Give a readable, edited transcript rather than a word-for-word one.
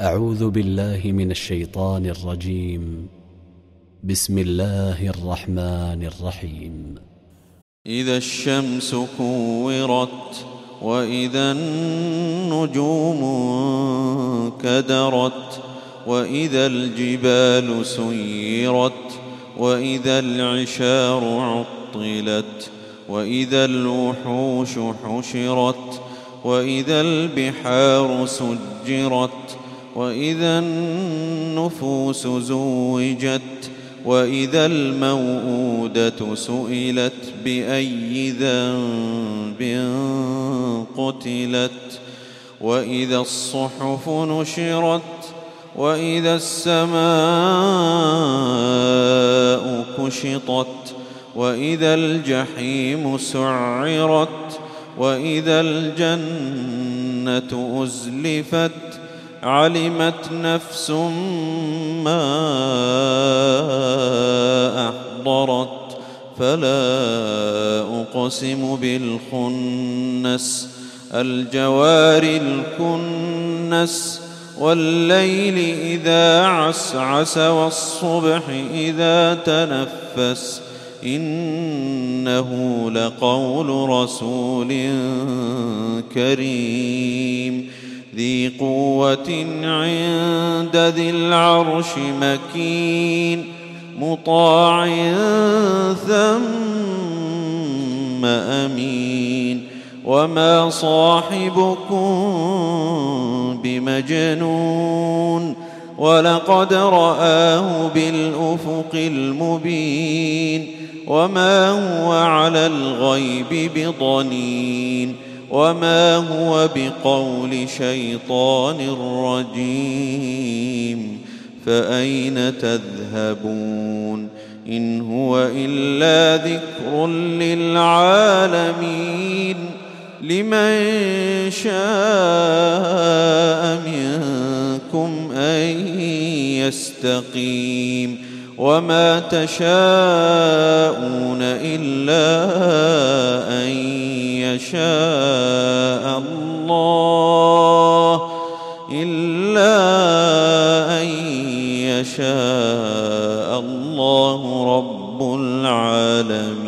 أعوذ بالله من الشيطان الرجيم. بسم الله الرحمن الرحيم. إذا الشمس كورت وإذا النجوم انكدرت وإذا الجبال سيرت وإذا العشار عطلت وإذا الوحوش حشرت وإذا البحار سجرت وإذا النفوس زوجت وإذا الموءودة سئلت بأي ذنب قتلت وإذا الصحف نشرت وإذا السماء كشطت وإذا الجحيم سعرت وإذا الجنة أزلفت علمت نفس ما أحضرت فلا أقسم بالخنس الجوار الكنس والليل إذا عسعس والصبح إذا تنفس إنه لقول رسول كريم ذي قوة عند ذي العرش مكين مطاع ثم أمين وما صاحبكم بمجنون ولقد رآه بالأفق المبين وما هو على الغيب بضنين وما هو بقول شيطان رجيم فأين تذهبون إن هو إلا ذكر للعالمين لمن شاء منكم أن يستقيم وما تشاءون إلا أن يشاء الله رب العالمين.